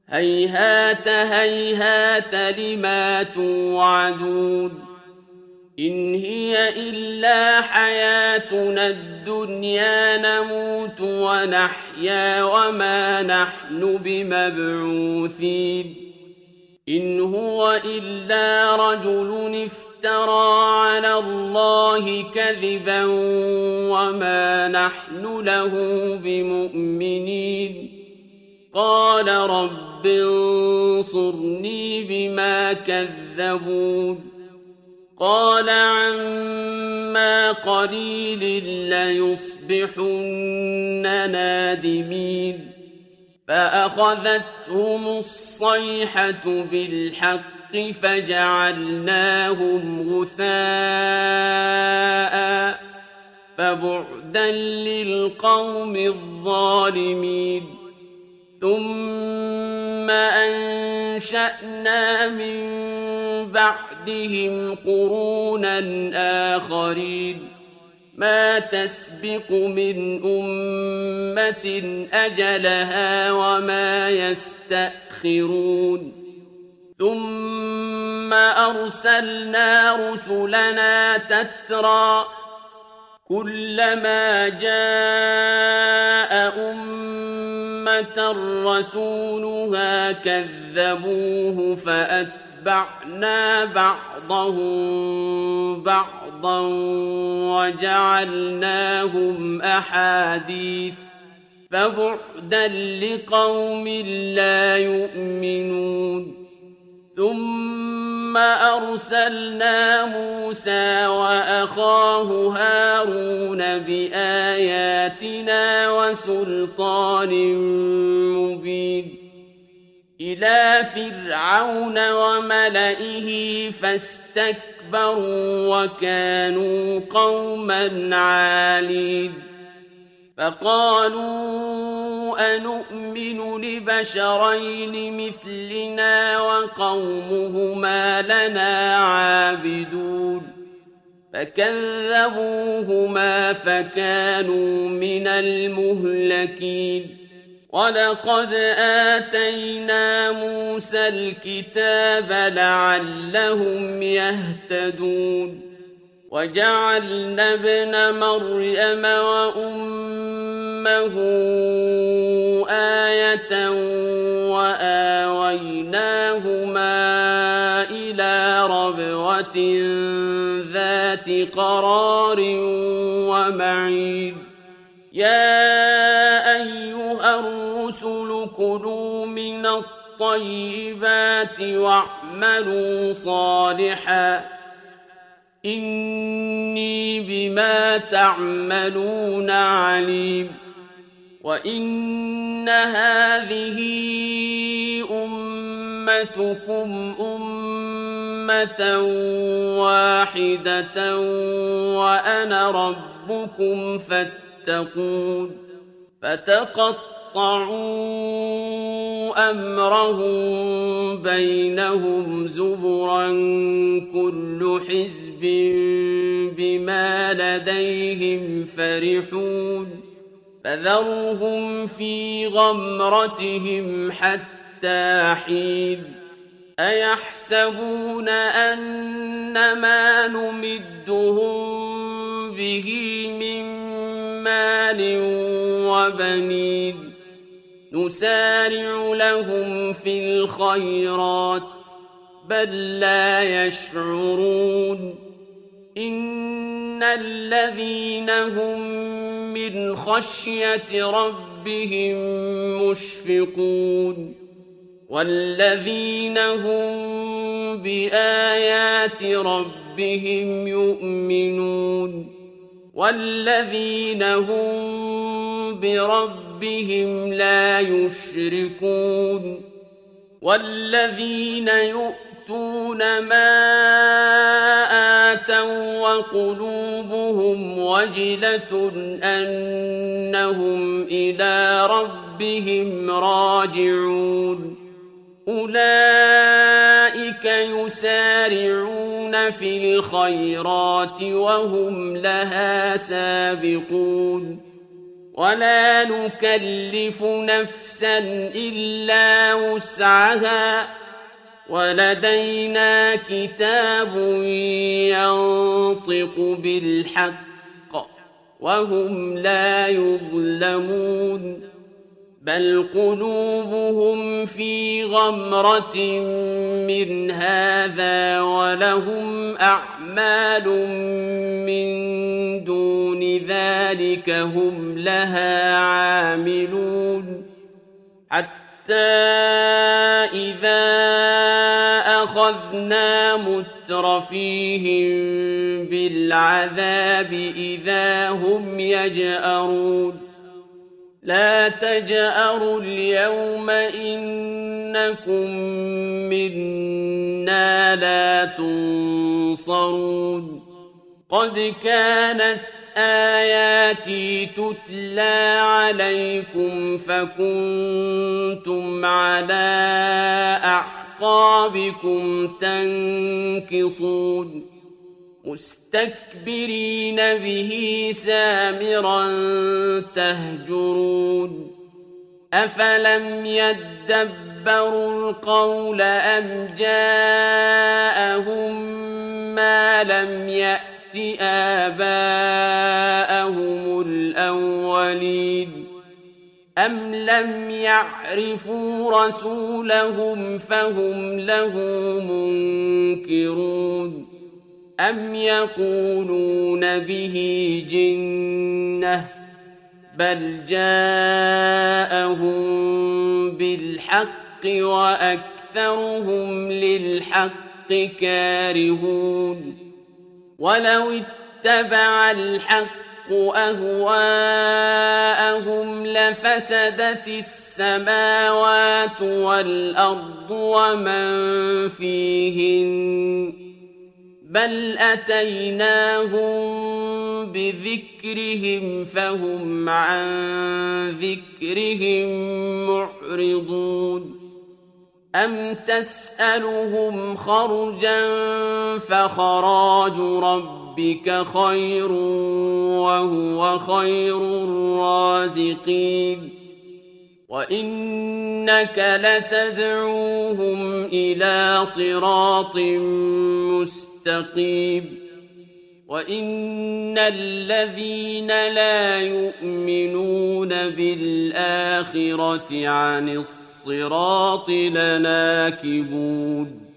هيهات هيهات لما توعدون إن هي إلا حياتنا الدنيا نموت ونحيا وما نحن بمبعوثين إن هو إلا رجل افترى على الله كذبا وما نحن له بمؤمنين قال رب انصرني بما كذبون قال عما قليل ليصبحن نادمين فأخذتهم الصيحة بالحق فجعلناهم غثاء فبعدا للقوم الظالمين ثم أنشأنا من بعدهم قرونا آخرين ما تسبق من أمة أجلها وما يستأخرون ثم أرسلنا رسلنا تترى كلما جاء أمة رسولها كذبوه فأتبعنا بعضهم بعضا وجعلناهم أحاديث فبعدا لقوم لا يؤمنون ثم أرسلنا موسى وأخاه هارون بآياتنا وسلطان مبين إلى فرعون وملئه فاستكبروا وكانوا قوما عالين فقالوا أنؤمن لبشرين مثلنا وقومهما لنا عابدون فكذبوهما فكانوا من المهلكين ولقد آتينا موسى الكتاب لعلهم يهتدون وجعلنا ابن مريم وأمه آية وآويناهما إلى ربوة ذات قرار ومعين يا أيها الرسل كلوا من الطيبات واعملوا صالحا إني بما تعملون عليم وإن هذه أمتكم أمة واحدة وأنا ربكم فاتقون فتقطعوا أمرهم بينهم زبرا كل حزب بما لديهم فرحون فذرهم في غمرتهم حتى حين أيحسبون أن ما نمدهم به من مال وبنين نسارع لهم في الخيرات بل لا يشعرون إن الذين هم من خشية ربهم مشفقون والذين هم بآيات ربهم يؤمنون والذين هم بربهم لا يشركون والذين يؤتون ما آتوا وقلوبهم وجلة أنهم إلى ربهم راجعون أولئك يسارعون في الخيرات وهم لها سابقون ولا نكلف نفسا إلا وسعها ولدينا كتاب ينطق بالحق وهم لا يظلمون بل قلوبهم في غمرة من هذا ولهم أعمال من دون ذلك هم لها عاملون حتى إذا أخذنا مترفيهم بالعذاب إذا هم يجأرون لا تجأروا اليوم إنكم منا لا تنصرون قد كانت آياتي تتلى عليكم فكنتم على أعقابكم تنكصون مستكبرين به سامرا تهجرون أفلم يدبروا القول أم جاءهم ما لم يأت آباءهم الأولين أم لم يعرفوا رسولهم فهم له منكرون أم يقولون به جنة بل جاءهم بالحق وأكثرهم للحق كارهون ولو اتبع الحق أهواءهم لفسدت السماوات والأرض ومن فيهن بل أتيناهم بذكرهم فهم عن ذكرهم معرضون أم تسألهم خرجا فخراج ربك خير وهو خير الرازقين وإنك لتدعوهم إلى صراط مستقيم وإن الذين لا يؤمنون بالآخرة عن الصراط لناكبون